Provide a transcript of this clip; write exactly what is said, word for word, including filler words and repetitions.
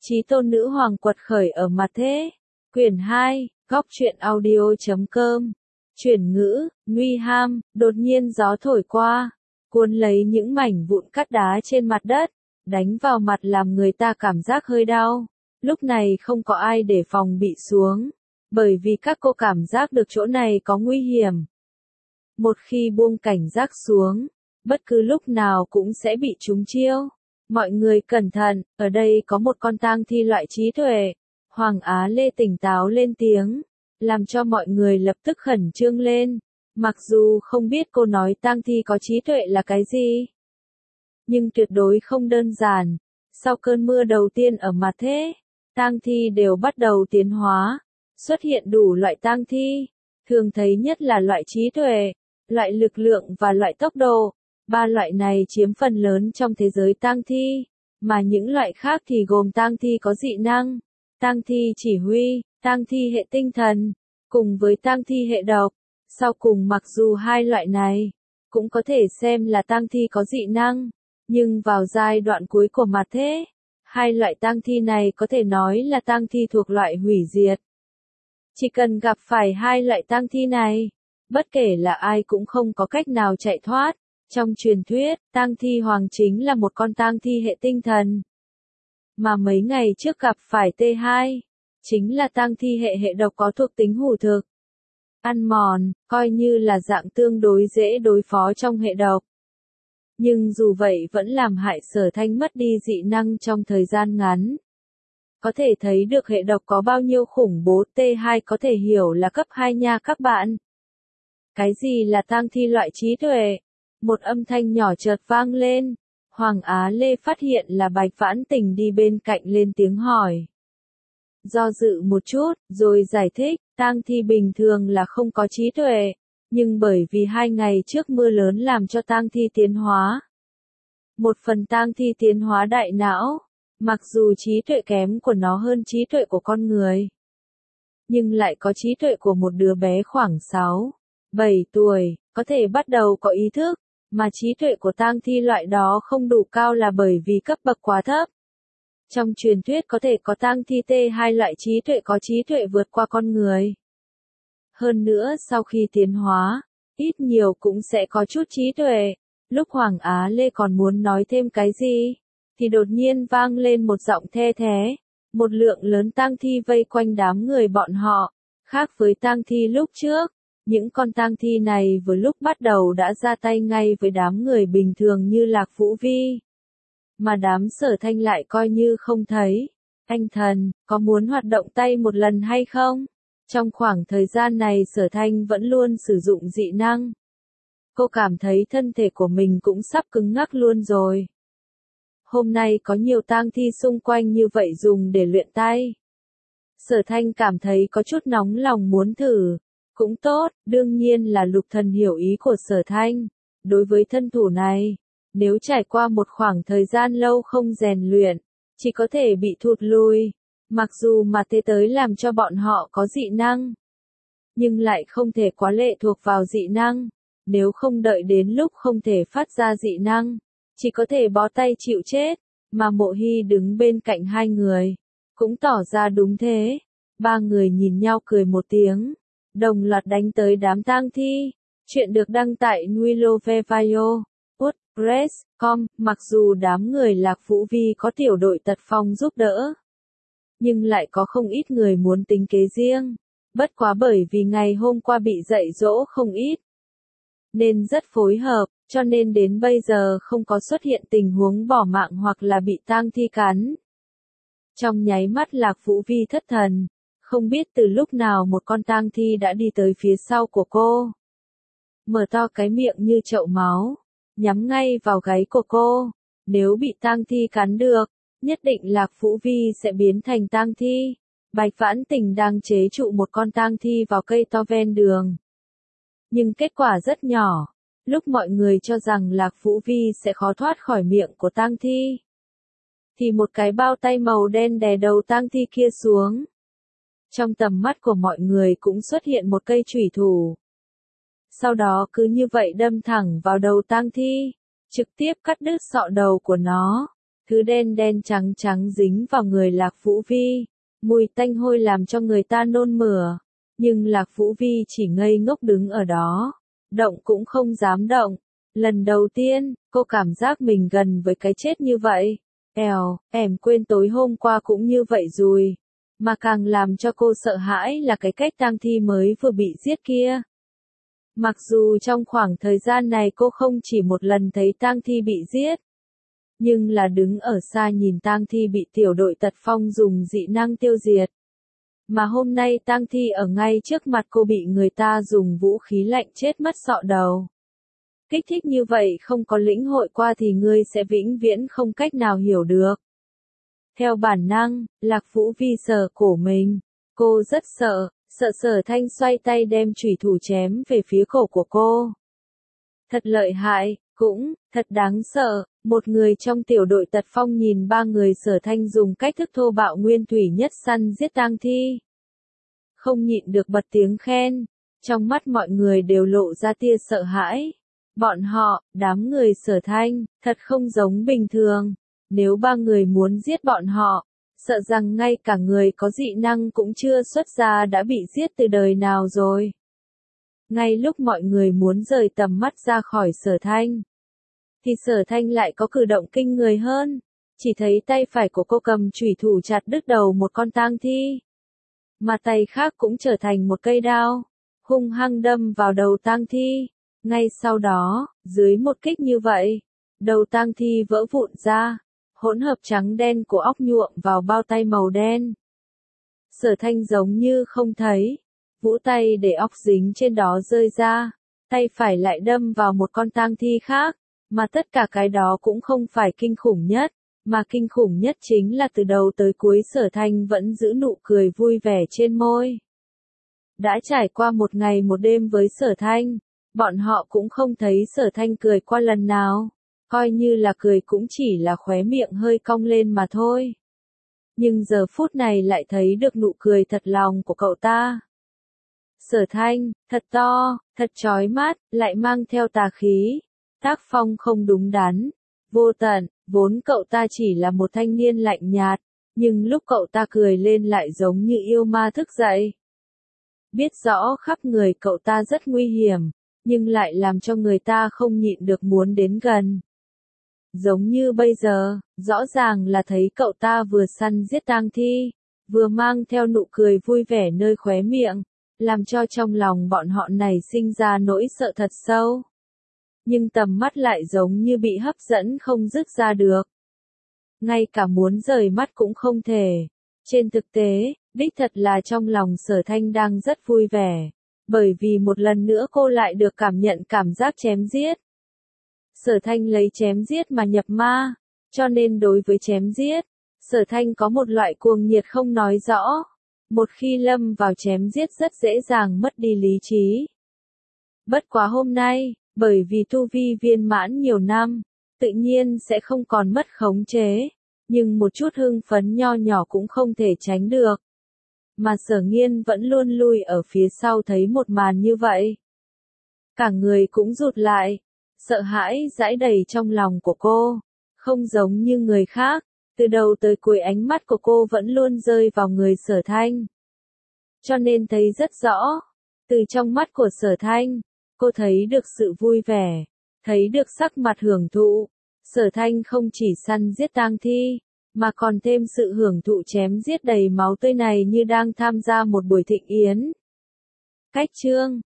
Chí tôn nữ hoàng quật khởi ở mặt thế. Quyển hai, góc truyện audio chấm com. Chuyển ngữ, nguy ham, đột nhiên gió thổi qua, cuốn lấy những mảnh vụn cát đá trên mặt đất, đánh vào mặt làm người ta cảm giác hơi đau. Lúc này không có ai để phòng bị xuống, bởi vì các cô cảm giác được chỗ này có nguy hiểm. Một khi buông cảnh giác xuống, bất cứ lúc nào cũng sẽ bị trúng chiêu. Mọi người cẩn thận, ở đây có một con tang thi loại trí tuệ. Hoàng Á Lê tỉnh táo lên tiếng, làm cho mọi người lập tức khẩn trương lên. Mặc dù không biết cô nói tang thi có trí tuệ là cái gì, nhưng tuyệt đối không đơn giản. Sau cơn mưa đầu tiên ở mặt thế, tang thi đều bắt đầu tiến hóa, xuất hiện đủ loại tang thi. Thường thấy nhất là loại trí tuệ, loại lực lượng và loại tốc độ. Ba loại này chiếm phần lớn trong thế giới tang thi, mà những loại khác thì gồm tang thi có dị năng, tang thi chỉ huy, tang thi hệ tinh thần, cùng với tang thi hệ độc. Sau cùng mặc dù hai loại này cũng có thể xem là tang thi có dị năng, nhưng vào giai đoạn cuối của mặt thế, hai loại tang thi này có thể nói là tang thi thuộc loại hủy diệt. Chỉ cần gặp phải hai loại tang thi này, bất kể là ai cũng không có cách nào chạy thoát. Trong truyền thuyết, tang thi hoàng chính là một con tang thi hệ tinh thần, mà mấy ngày trước gặp phải T hai, chính là tang thi hệ hệ độc có thuộc tính hủ thực, ăn mòn, coi như là dạng tương đối dễ đối phó trong hệ độc. Nhưng dù vậy vẫn làm hại Sở Thanh mất đi dị năng trong thời gian ngắn. Có thể thấy được hệ độc có bao nhiêu khủng bố. T hai có thể hiểu là cấp hai nha các bạn. Cái gì là tang thi loại trí tuệ? Một âm thanh nhỏ chợt vang lên. Hoàng Á Lê phát hiện là Bạch Vãn Tình đi bên cạnh lên tiếng hỏi. Do dự một chút, rồi giải thích, tang thi bình thường là không có trí tuệ, nhưng bởi vì hai ngày trước mưa lớn làm cho tang thi tiến hóa. Một phần tang thi tiến hóa đại não, mặc dù trí tuệ kém của nó hơn trí tuệ của con người, nhưng lại có trí tuệ của một đứa bé khoảng sáu, bảy tuổi, có thể bắt đầu có ý thức. Mà trí tuệ của tang thi loại đó không đủ cao là bởi vì cấp bậc quá thấp. Trong truyền thuyết có thể có tang thi T hai loại trí tuệ có trí tuệ vượt qua con người. Hơn nữa sau khi tiến hóa, ít nhiều cũng sẽ có chút trí tuệ. Lúc Hoàng Á Lê còn muốn nói thêm cái gì, thì đột nhiên vang lên một giọng the thé. Một lượng lớn tang thi vây quanh đám người bọn họ, khác với tang thi lúc trước. Những con tang thi này vừa lúc bắt đầu đã ra tay ngay với đám người bình thường như Lạc Vũ Vi. Mà đám Sở Thanh lại coi như không thấy. Anh thần, có muốn hoạt động tay một lần hay không? Trong khoảng thời gian này Sở Thanh vẫn luôn sử dụng dị năng. Cô cảm thấy thân thể của mình cũng sắp cứng ngắc luôn rồi. Hôm nay có nhiều tang thi xung quanh như vậy dùng để luyện tay. Sở Thanh cảm thấy có chút nóng lòng muốn thử. Cũng tốt, đương nhiên là Lục Thần hiểu ý của Sở Thanh. Đối với thân thủ này, nếu trải qua một khoảng thời gian lâu không rèn luyện, chỉ có thể bị thụt lùi. Mặc dù mà thế tới làm cho bọn họ có dị năng, nhưng lại không thể quá lệ thuộc vào dị năng. Nếu không đợi đến lúc không thể phát ra dị năng, chỉ có thể bó tay chịu chết. Mà Mộ Hy đứng bên cạnh hai người, cũng tỏ ra đúng thế. Ba người nhìn nhau cười một tiếng, đồng loạt đánh tới đám tang thi. Chuyện được đăng tại Nuilovevayo, WordPress chấm com. Mặc dù đám người Lạc Vũ Vi có tiểu đội tật phong giúp đỡ, nhưng lại có không ít người muốn tính kế riêng. Bất quá bởi vì ngày hôm qua bị dạy dỗ không ít, nên rất phối hợp, cho nên đến bây giờ không có xuất hiện tình huống bỏ mạng hoặc là bị tang thi cắn. Trong nháy mắt Lạc Vũ Vi thất thần. Không biết từ lúc nào một con tang thi đã đi tới phía sau của cô. Mở to cái miệng như chậu máu, nhắm ngay vào gáy của cô. Nếu bị tang thi cắn được, nhất định Lạc Vũ Vi sẽ biến thành tang thi. Bạch Vãn Tình đang chế trụ một con tang thi vào cây to ven đường. Nhưng kết quả rất nhỏ. Lúc mọi người cho rằng Lạc Vũ Vi sẽ khó thoát khỏi miệng của tang thi, thì một cái bao tay màu đen đè đầu tang thi kia xuống. Trong tầm mắt của mọi người cũng xuất hiện một cây chủy thủ. Sau đó cứ như vậy đâm thẳng vào đầu tang thi, trực tiếp cắt đứt sọ đầu của nó. Cứ đen đen trắng trắng dính vào người Lạc Vũ Vi, mùi tanh hôi làm cho người ta nôn mửa. Nhưng Lạc Vũ Vi chỉ ngây ngốc đứng ở đó, động cũng không dám động. Lần đầu tiên, cô cảm giác mình gần với cái chết như vậy. Èo, em quên tối hôm qua cũng như vậy rồi. Mà càng làm cho cô sợ hãi là cái cách tang thi mới vừa bị giết kia. Mặc dù trong khoảng thời gian này cô không chỉ một lần thấy tang thi bị giết, nhưng là đứng ở xa nhìn tang thi bị tiểu đội Tật Phong dùng dị năng tiêu diệt. Mà hôm nay tang thi ở ngay trước mặt cô bị người ta dùng vũ khí lạnh chết mất sọ đầu. Kích thích như vậy không có lĩnh hội qua thì ngươi sẽ vĩnh viễn không cách nào hiểu được. Theo bản năng, Lạc Vũ Vi sờ cổ mình. Cô rất sợ, sợ Sở Thanh xoay tay đem chủy thủ chém về phía cổ của cô. Thật lợi hại, cũng, thật đáng sợ, một người trong tiểu đội Tật Phong nhìn ba người Sở Thanh dùng cách thức thô bạo nguyên thủy nhất săn giết tang thi. Không nhịn được bật tiếng khen, trong mắt mọi người đều lộ ra tia sợ hãi. Bọn họ, đám người Sở Thanh, thật không giống bình thường. Nếu ba người muốn giết bọn họ, sợ rằng ngay cả người có dị năng cũng chưa xuất ra đã bị giết từ đời nào rồi. Ngay lúc mọi người muốn rời tầm mắt ra khỏi Sở Thanh, thì Sở Thanh lại có cử động kinh người hơn. Chỉ thấy tay phải của cô cầm chủy thủ chặt đứt đầu một con tang thi. Mà tay khác cũng trở thành một cây đao, hung hăng đâm vào đầu tang thi. Ngay sau đó, dưới một kích như vậy, đầu tang thi vỡ vụn ra, hỗn hợp trắng đen của óc nhuộm vào bao tay màu đen. Sở Thanh giống như không thấy, vỗ tay để óc dính trên đó rơi ra, tay phải lại đâm vào một con tang thi khác, mà tất cả cái đó cũng không phải kinh khủng nhất, mà kinh khủng nhất chính là từ đầu tới cuối Sở Thanh vẫn giữ nụ cười vui vẻ trên môi. Đã trải qua một ngày một đêm với Sở Thanh, bọn họ cũng không thấy Sở Thanh cười qua lần nào, coi như là cười cũng chỉ là khóe miệng hơi cong lên mà thôi. Nhưng giờ phút này lại thấy được nụ cười thật lòng của cậu ta. Sở Thanh, thật to, thật chói mắt, lại mang theo tà khí, tác phong không đúng đắn, vô tận, vốn cậu ta chỉ là một thanh niên lạnh nhạt, nhưng lúc cậu ta cười lên lại giống như yêu ma thức dậy. Biết rõ khắp người cậu ta rất nguy hiểm, nhưng lại làm cho người ta không nhịn được muốn đến gần. Giống như bây giờ, rõ ràng là thấy cậu ta vừa săn giết tang thi, vừa mang theo nụ cười vui vẻ nơi khóe miệng, làm cho trong lòng bọn họ này sinh ra nỗi sợ thật sâu. Nhưng tầm mắt lại giống như bị hấp dẫn không dứt ra được. Ngay cả muốn rời mắt cũng không thể. Trên thực tế, đích thật là trong lòng Sở Thanh đang rất vui vẻ, bởi vì một lần nữa cô lại được cảm nhận cảm giác chém giết. Sở Thanh lấy chém giết mà nhập ma, cho nên đối với chém giết, Sở Thanh có một loại cuồng nhiệt không nói rõ. Một khi lâm vào chém giết rất dễ dàng mất đi lý trí. Bất quá hôm nay, bởi vì tu vi viên mãn nhiều năm, tự nhiên sẽ không còn mất khống chế, nhưng một chút hưng phấn nho nhỏ cũng không thể tránh được. Mà Sở Nghiên vẫn luôn lui ở phía sau thấy một màn như vậy. Cả người cũng rụt lại, sợ hãi dãi đầy trong lòng của cô, không giống như người khác, từ đầu tới cuối ánh mắt của cô vẫn luôn rơi vào người Sở Thanh. Cho nên thấy rất rõ, từ trong mắt của Sở Thanh, cô thấy được sự vui vẻ, thấy được sắc mặt hưởng thụ. Sở Thanh không chỉ săn giết tang thi, mà còn thêm sự hưởng thụ chém giết đầy máu tươi này như đang tham gia một buổi thịnh yến. Cách chương